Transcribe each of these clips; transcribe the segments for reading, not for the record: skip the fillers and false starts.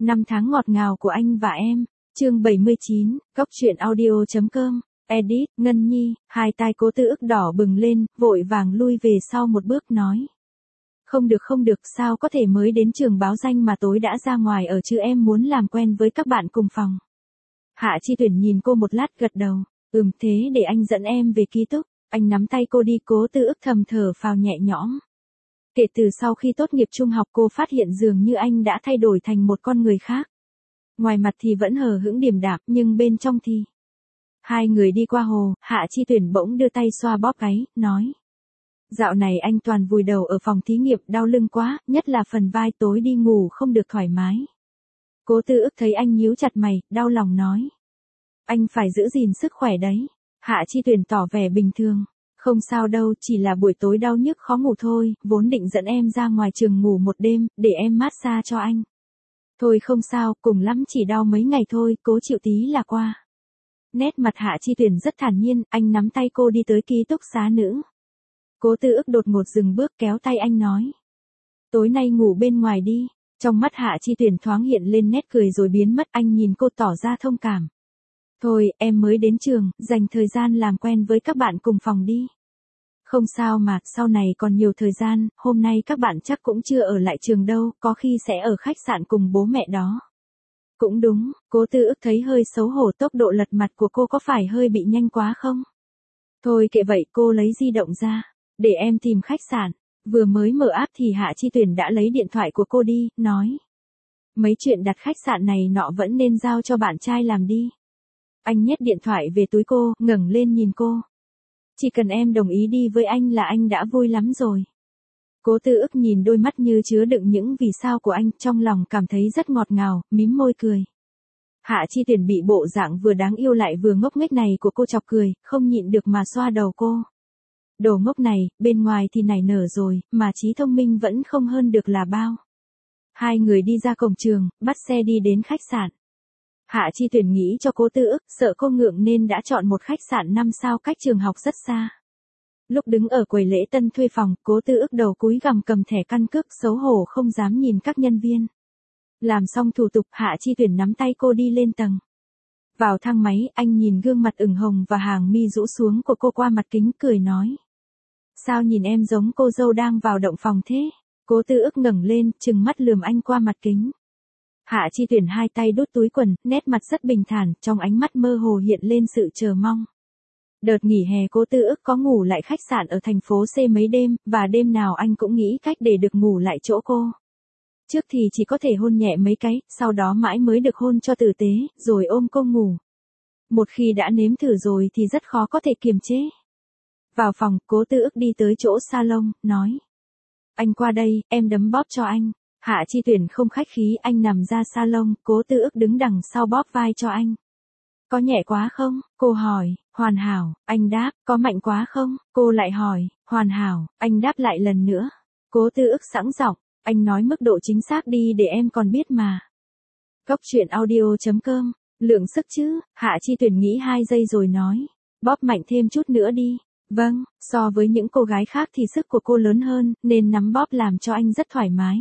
Năm tháng ngọt ngào của anh và em. Chương 79, Cốc truyện audio.com. Edit, Ngân Nhi. Hai tai Cố Tư Ức đỏ bừng lên, vội vàng lui về sau một bước nói. Không được, sao có thể mới đến trường báo danh mà tối đã ra ngoài ở chứ, em muốn làm quen với các bạn cùng phòng. Hạ Chi Tuyển nhìn cô một lát gật đầu. Thế để anh dẫn em về ký túc. Anh nắm tay cô đi. Cố Tư Ức thầm thở phào nhẹ nhõm. Kể từ sau khi tốt nghiệp trung học cô phát hiện dường như anh đã thay đổi thành một con người khác. Ngoài mặt thì vẫn hờ hững điềm đạm, nhưng bên trong thì... Hai người đi qua hồ, Hạ Chi Tuyển bỗng đưa tay xoa bóp gáy, nói. Dạo này anh toàn vùi đầu ở phòng thí nghiệm, đau lưng quá, nhất là phần vai, tối đi ngủ không được thoải mái. Cố Tư Ức thấy anh nhíu chặt mày, đau lòng nói. Anh phải giữ gìn sức khỏe đấy. Hạ Chi Tuyển tỏ vẻ bình thường. Không sao đâu, chỉ là buổi tối đau nhức khó ngủ thôi, vốn định dẫn em ra ngoài trường ngủ một đêm, để em massage cho anh. Thôi không sao, cùng lắm chỉ đau mấy ngày thôi, cố chịu tí là qua. Nét mặt Hạ Chi Tuyển rất thản nhiên, anh nắm tay cô đi tới ký túc xá nữ. Cố Tư Ức đột ngột dừng bước kéo tay anh nói. Tối nay ngủ bên ngoài đi. Trong mắt Hạ Chi Tuyển thoáng hiện lên nét cười rồi biến mất, anh nhìn cô tỏ ra thông cảm. Thôi, em mới đến trường, dành thời gian làm quen với các bạn cùng phòng đi. Không sao mà, sau này còn nhiều thời gian, hôm nay các bạn chắc cũng chưa ở lại trường đâu, có khi sẽ ở khách sạn cùng bố mẹ đó. Cũng đúng, Cố Tư Ức thấy hơi xấu hổ, tốc độ lật mặt của cô có phải hơi bị nhanh quá không? Thôi kệ vậy, cô lấy di động ra, để em tìm khách sạn. Vừa mới mở app thì Hạ Chi Tuyển đã lấy điện thoại của cô đi, nói. Mấy chuyện đặt khách sạn này nọ vẫn nên giao cho bạn trai làm đi. Anh nhét điện thoại về túi cô, ngẩng lên nhìn cô. Chỉ cần em đồng ý đi với anh là anh đã vui lắm rồi. Cố Tư Ức nhìn đôi mắt như chứa đựng những vì sao của anh, trong lòng cảm thấy rất ngọt ngào, mím môi cười. Hạ Chi Tuyển bị bộ dạng vừa đáng yêu lại vừa ngốc nghếch này của cô chọc cười, không nhịn được mà xoa đầu cô. Đồ ngốc này, bên ngoài thì nảy nở rồi, mà trí thông minh vẫn không hơn được là bao. Hai người đi ra cổng trường, bắt xe đi đến khách sạn. Hạ Chi Tuyển nghĩ cho Cố Tư Ức, sợ cô ngượng nên đã chọn một khách sạn 5 sao cách trường học rất xa. Lúc đứng ở quầy lễ tân thuê phòng, Cố Tư Ức đầu cúi gằm cầm thẻ căn cước, xấu hổ không dám nhìn các nhân viên. Làm xong thủ tục, Hạ Chi Tuyển nắm tay cô đi lên tầng. Vào thang máy, anh nhìn gương mặt ửng hồng và hàng mi rũ xuống của cô qua mặt kính, cười nói. Sao nhìn em giống cô dâu đang vào động phòng thế? Cố Tư Ức ngẩng lên, trừng mắt lườm anh qua mặt kính. Hạ Chi Tuyển hai tay đút túi quần, nét mặt rất bình thản, trong ánh mắt mơ hồ hiện lên sự chờ mong. Đợt nghỉ hè Cố Tư Ức có ngủ lại khách sạn ở thành phố C mấy đêm, và đêm nào anh cũng nghĩ cách để được ngủ lại chỗ cô. Trước thì chỉ có thể hôn nhẹ mấy cái, sau đó mãi mới được hôn cho tử tế, rồi ôm cô ngủ. Một khi đã nếm thử rồi thì rất khó có thể kiềm chế. Vào phòng, Cố Tư Ức đi tới chỗ salon, nói. Anh qua đây, em đấm bóp cho anh. Hạ Chi Tuyển không khách khí, anh nằm ra salon, Cố Tư Ức đứng đằng sau bóp vai cho anh. Có nhẹ quá không? Cô hỏi. Hoàn hảo. Anh đáp. Có mạnh quá không? Cô lại hỏi. Hoàn hảo. Anh đáp lại lần nữa. Cố Tư Ức sẵn giọng. Anh nói mức độ chính xác đi để em còn biết mà. Cốc truyện audio.com. Lượng sức chứ? Hạ Chi Tuyển nghĩ 2 giây rồi nói. Bóp mạnh thêm chút nữa đi. Vâng, so với những cô gái khác thì sức của cô lớn hơn, nên nắm bóp làm cho anh rất thoải mái.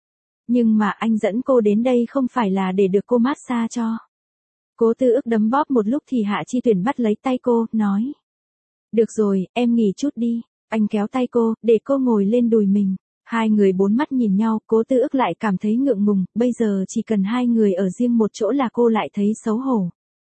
Nhưng mà anh dẫn cô đến đây không phải là để được cô massage cho. Cố Tư Ức đấm bóp một lúc thì Hạ Chi Tuyển bắt lấy tay cô, nói. Được rồi, em nghỉ chút đi. Anh kéo tay cô, để cô ngồi lên đùi mình. Hai người bốn mắt nhìn nhau, Cố Tư Ức lại cảm thấy ngượng ngùng, bây giờ chỉ cần hai người ở riêng một chỗ là cô lại thấy xấu hổ.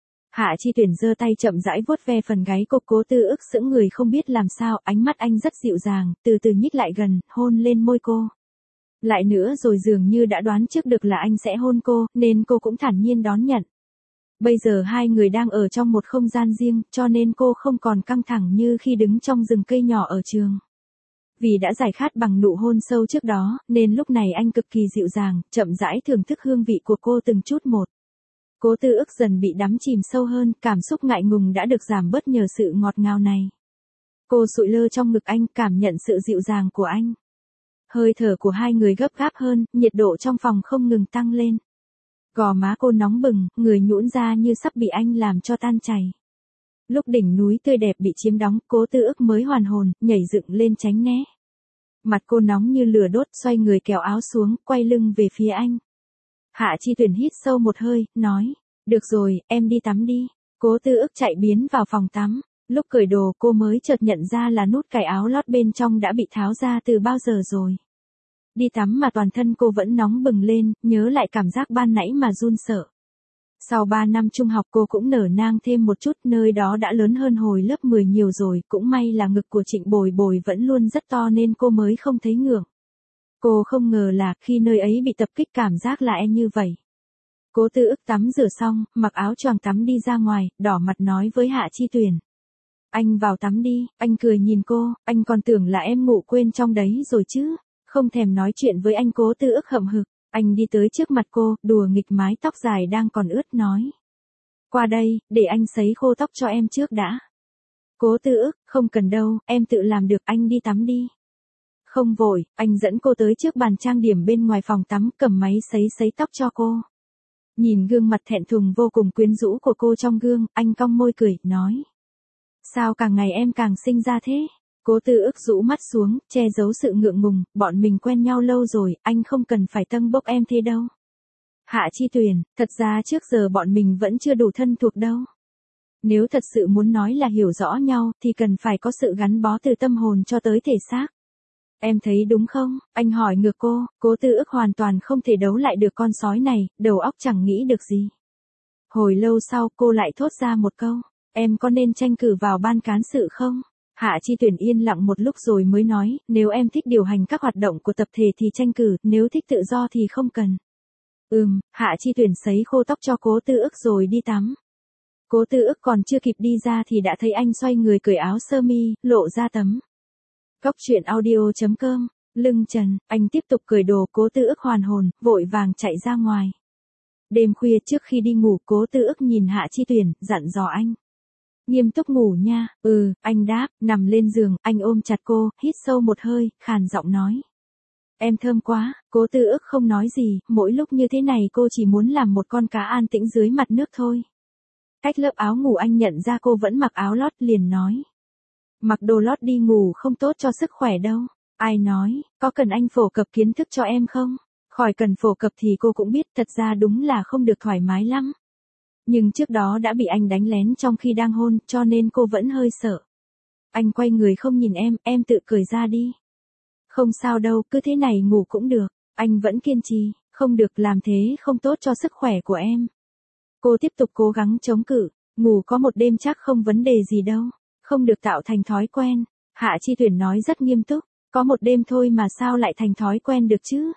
Hạ Chi Tuyển giơ tay chậm rãi vuốt ve phần gáy cô. Cố Tư Ức sững người không biết làm sao, ánh mắt anh rất dịu dàng, từ từ nhích lại gần, hôn lên môi cô. Lại nữa rồi, dường như đã đoán trước được là anh sẽ hôn cô, nên cô cũng thản nhiên đón nhận. Bây giờ hai người đang ở trong một không gian riêng, cho nên cô không còn căng thẳng như khi đứng trong rừng cây nhỏ ở trường. Vì đã giải khát bằng nụ hôn sâu trước đó, nên lúc này anh cực kỳ dịu dàng, chậm rãi thưởng thức hương vị của cô từng chút một. Cố Tư Ức dần bị đắm chìm sâu hơn, cảm xúc ngại ngùng đã được giảm bớt nhờ sự ngọt ngào này. Cô sụi lơ trong ngực anh, cảm nhận sự dịu dàng của anh. Hơi thở của hai người gấp gáp hơn, nhiệt độ trong phòng không ngừng tăng lên. Gò má cô nóng bừng, người nhũn ra như sắp bị anh làm cho tan chảy. Lúc đỉnh núi tươi đẹp bị chiếm đóng, Cố Tư Ức mới hoàn hồn, nhảy dựng lên tránh né. Mặt cô nóng như lửa đốt, xoay người kéo áo xuống, quay lưng về phía anh. Hạ Chi Tuyển hít sâu một hơi, nói, được rồi, em đi tắm đi. Cố Tư Ức chạy biến vào phòng tắm. Lúc cởi đồ cô mới chợt nhận ra là nút cài áo lót bên trong đã bị tháo ra từ bao giờ rồi. Đi tắm mà toàn thân cô vẫn nóng bừng lên, nhớ lại cảm giác ban nãy mà run sợ. Sau 3 năm trung học cô cũng nở nang thêm một chút, nơi đó đã lớn hơn hồi lớp 10 nhiều rồi, cũng may là ngực của Trịnh Bồi Bồi vẫn luôn rất to nên cô mới không thấy ngượng. Cô không ngờ là khi nơi ấy bị tập kích cảm giác là như vậy. Cố Tư Ức tắm rửa xong, mặc áo choàng tắm đi ra ngoài, đỏ mặt nói với Hạ Chi Tuyển. Anh vào tắm đi, anh cười nhìn cô, anh còn tưởng là em ngủ quên trong đấy rồi chứ. Không thèm nói chuyện với anh. Cố Tư Ức hậm hực, anh đi tới trước mặt cô, đùa nghịch mái tóc dài đang còn ướt nói. Qua đây, để anh sấy khô tóc cho em trước đã. Cố Tư Ức, không cần đâu, em tự làm được, anh đi tắm đi. Không vội, anh dẫn cô tới trước bàn trang điểm bên ngoài phòng tắm, cầm máy sấy tóc cho cô. Nhìn gương mặt thẹn thùng vô cùng quyến rũ của cô trong gương, anh cong môi cười, nói. Sao càng ngày em càng xinh ra thế? Cố Tư Ức rũ mắt xuống, che giấu sự ngượng ngùng, bọn mình quen nhau lâu rồi, anh không cần phải tâng bốc em thế đâu. Hạ Chi Tuyển, thật ra trước giờ bọn mình vẫn chưa đủ thân thuộc đâu. Nếu thật sự muốn nói là hiểu rõ nhau, thì cần phải có sự gắn bó từ tâm hồn cho tới thể xác. Em thấy đúng không? Anh hỏi ngược cô. Cố Tư Ức hoàn toàn không thể đấu lại được con sói này, đầu óc chẳng nghĩ được gì. Hồi lâu sau cô lại thốt ra một câu. Em có nên tranh cử vào ban cán sự không? Hạ Chi Tuyển yên lặng một lúc rồi mới nói, nếu em thích điều hành các hoạt động của tập thể thì tranh cử, nếu thích tự do thì không cần. Hạ Chi Tuyển sấy khô tóc cho Cố Tư Ức rồi đi tắm. Cố Tư Ức còn chưa kịp đi ra thì đã thấy anh xoay người cởi áo sơ mi, lộ ra tấm. Cóc truyện audio.com, lưng trần, anh tiếp tục cởi đồ. Cố Tư Ức hoàn hồn, vội vàng chạy ra ngoài. Đêm khuya trước khi đi ngủ, Cố Tư Ức nhìn Hạ Chi Tuyển, dặn dò anh. Nghiêm túc ngủ nha. Anh đáp, nằm lên giường, anh ôm chặt cô, hít sâu một hơi, khàn giọng nói. Em thơm quá. Cố Tư Ức không nói gì, mỗi lúc như thế này cô chỉ muốn làm một con cá an tĩnh dưới mặt nước thôi. Cách lớp áo ngủ anh nhận ra cô vẫn mặc áo lót, liền nói. Mặc đồ lót đi ngủ không tốt cho sức khỏe đâu. Ai nói, có cần anh phổ cập kiến thức cho em không? Khỏi cần phổ cập thì cô cũng biết, thật ra đúng là không được thoải mái lắm. Nhưng trước đó đã bị anh đánh lén trong khi đang hôn, cho nên cô vẫn hơi sợ. Anh quay người không nhìn em tự cởi ra đi. Không sao đâu, cứ thế này ngủ cũng được. Anh vẫn kiên trì, không được, làm thế không tốt cho sức khỏe của em. Cô tiếp tục cố gắng chống cự, ngủ có một đêm chắc không vấn đề gì đâu. Không được tạo thành thói quen. Hạ Chi Tuyển nói rất nghiêm túc, có một đêm thôi mà sao lại thành thói quen được chứ?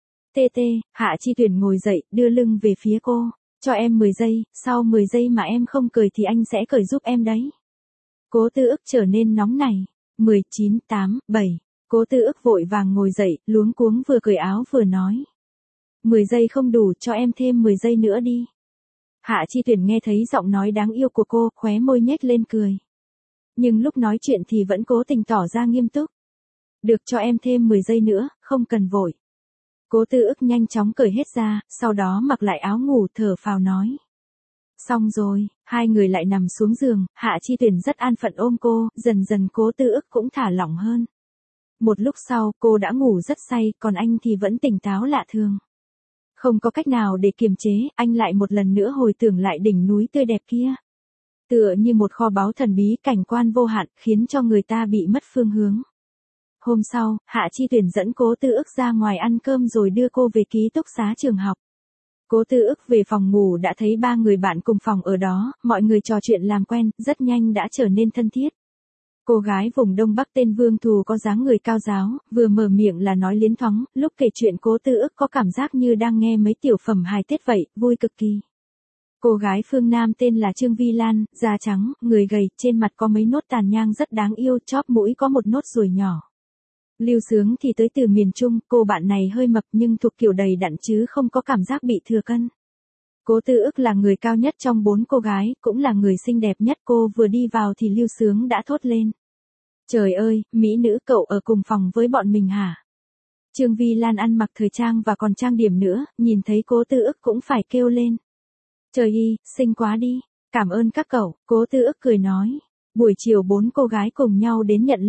Hạ Chi Tuyển ngồi dậy, đưa lưng về phía cô. Cho em 10 giây, sau 10 giây mà em không cười thì anh sẽ cởi giúp em đấy. Cố Tư Ức trở nên nóng nảy. 10, 9, 8, 7. Cố Tư Ức vội vàng ngồi dậy, luống cuống vừa cởi áo vừa nói. 10 giây không đủ, cho em thêm 10 giây nữa đi. Hạ Chi Tuyển nghe thấy giọng nói đáng yêu của cô, khóe môi nhếch lên cười. Nhưng lúc nói chuyện thì vẫn cố tình tỏ ra nghiêm túc. Được, cho em thêm 10 giây nữa, không cần vội. Cố Tư Ức nhanh chóng cởi hết ra, sau đó mặc lại áo ngủ, thở phào nói. Xong rồi, hai người lại nằm xuống giường, Hạ Chi Tuyển rất an phận ôm cô, dần dần Cố Tư Ức cũng thả lỏng hơn. Một lúc sau, cô đã ngủ rất say, còn anh thì vẫn tỉnh táo lạ thường. Không có cách nào để kiềm chế, anh lại một lần nữa hồi tưởng lại đỉnh núi tươi đẹp kia. Tựa như một kho báu thần bí, cảnh quan vô hạn, khiến cho người ta bị mất phương hướng. Hôm sau, Hạ Chi Tuyển dẫn Cố Tư Ức ra ngoài ăn cơm rồi đưa cô về ký túc xá trường học. Cố Tư Ức về phòng ngủ đã thấy 3 người bạn cùng phòng ở đó, mọi người trò chuyện làm quen, rất nhanh đã trở nên thân thiết. Cô gái vùng Đông Bắc tên Vương Thù có dáng người cao ráo, vừa mở miệng là nói liến thoáng, lúc kể chuyện Cố Tư Ức có cảm giác như đang nghe mấy tiểu phẩm hài Tết vậy, vui cực kỳ. Cô gái phương Nam tên là Trương Vi Lan, da trắng, người gầy, trên mặt có mấy nốt tàn nhang rất đáng yêu, chóp mũi có một nốt ruồi nhỏ. Lưu Sướng thì tới từ miền Trung, cô bạn này hơi mập nhưng thuộc kiểu đầy đặn chứ không có cảm giác bị thừa cân. Cố Tư Ức là người cao nhất trong 4 cô gái, cũng là người xinh đẹp nhất. Cô vừa đi vào thì Lưu Sướng đã thốt lên. Trời ơi, mỹ nữ, cậu ở cùng phòng với bọn mình hả? Trương Vi Lan ăn mặc thời trang và còn trang điểm nữa, nhìn thấy Cố Tư Ức cũng phải kêu lên. Trời y, xinh quá đi, cảm ơn các cậu. Cố Tư Ức cười nói. Buổi chiều 4 cô gái cùng nhau đến nhận lớp.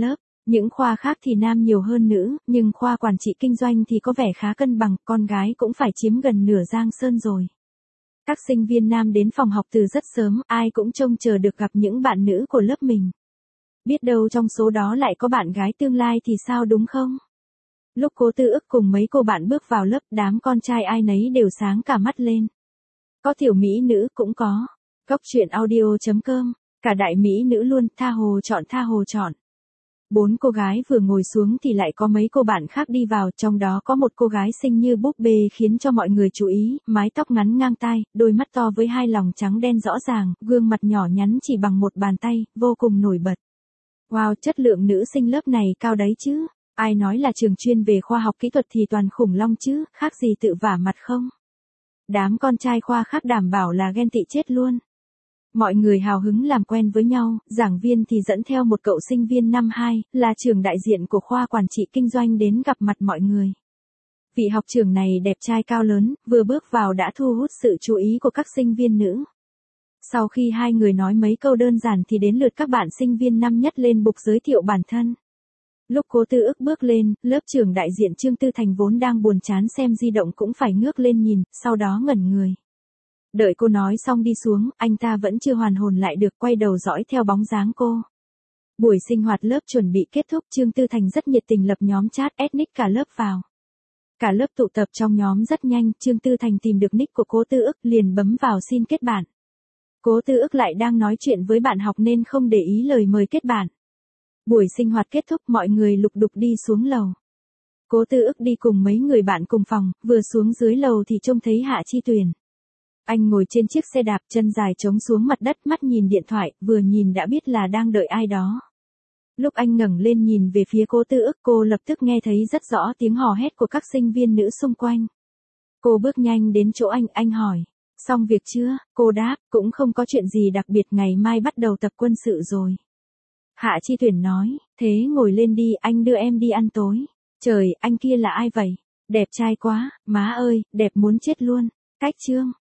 Những khoa khác thì nam nhiều hơn nữ, nhưng khoa quản trị kinh doanh thì có vẻ khá cân bằng, con gái cũng phải chiếm gần nửa Giang Sơn rồi. Các sinh viên nam đến phòng học từ rất sớm, ai cũng trông chờ được gặp những bạn nữ của lớp mình. Biết đâu trong số đó lại có bạn gái tương lai thì sao đúng không? Lúc Cố Tư Ức cùng mấy cô bạn bước vào lớp, đám con trai ai nấy đều sáng cả mắt lên. Có tiểu mỹ nữ cũng có. Cốc truyện audio.com, cả đại mỹ nữ luôn, tha hồ chọn tha hồ chọn. 4 cô gái vừa ngồi xuống thì lại có mấy cô bạn khác đi vào, trong đó có một cô gái xinh như búp bê khiến cho mọi người chú ý, mái tóc ngắn ngang tai, đôi mắt to với hai lòng trắng đen rõ ràng, gương mặt nhỏ nhắn chỉ bằng một bàn tay, vô cùng nổi bật. Wow, chất lượng nữ sinh lớp này cao đấy chứ. Ai nói là trường chuyên về khoa học kỹ thuật thì toàn khủng long chứ, khác gì tự vả mặt không? Đám con trai khoa khác đảm bảo là ghen tị chết luôn. Mọi người hào hứng làm quen với nhau, giảng viên thì dẫn theo một cậu sinh viên năm 2, là trưởng đại diện của khoa quản trị kinh doanh đến gặp mặt mọi người. Vị học trưởng này đẹp trai cao lớn, vừa bước vào đã thu hút sự chú ý của các sinh viên nữ. Sau khi hai người nói mấy câu đơn giản thì đến lượt các bạn sinh viên năm nhất lên bục giới thiệu bản thân. Lúc Cố Tư Ức bước lên, lớp trưởng đại diện Trương Tư Thành vốn đang buồn chán xem di động cũng phải ngước lên nhìn, sau đó ngẩn người. Đợi cô nói xong đi xuống, anh ta vẫn chưa hoàn hồn lại được, quay đầu dõi theo bóng dáng cô. Buổi sinh hoạt lớp chuẩn bị kết thúc, Trương Tư Thành rất nhiệt tình lập nhóm chat ethnic cả lớp vào. Cả lớp tụ tập trong nhóm rất nhanh, Trương Tư Thành tìm được nick của Cố Tư Ức liền bấm vào xin kết bạn. Cố Tư Ức lại đang nói chuyện với bạn học nên không để ý lời mời kết bạn. Buổi sinh hoạt kết thúc, mọi người lục đục đi xuống lầu. Cố Tư Ức đi cùng mấy người bạn cùng phòng, vừa xuống dưới lầu thì trông thấy Hạ Chi Tuyền. Anh ngồi trên chiếc xe đạp, chân dài trống xuống mặt đất, mắt nhìn điện thoại, vừa nhìn đã biết là đang đợi ai đó. Lúc anh ngẩng lên nhìn về phía Cố Tư Ức, cô lập tức nghe thấy rất rõ tiếng hò hét của các sinh viên nữ xung quanh. Cô bước nhanh đến chỗ anh hỏi, xong việc chưa? Cô đáp, cũng không có chuyện gì đặc biệt, ngày mai bắt đầu tập quân sự rồi. Hạ Chi Tuyển nói, thế ngồi lên đi, anh đưa em đi ăn tối. Trời, anh kia là ai vậy? Đẹp trai quá, má ơi, đẹp muốn chết luôn. Cách Trương.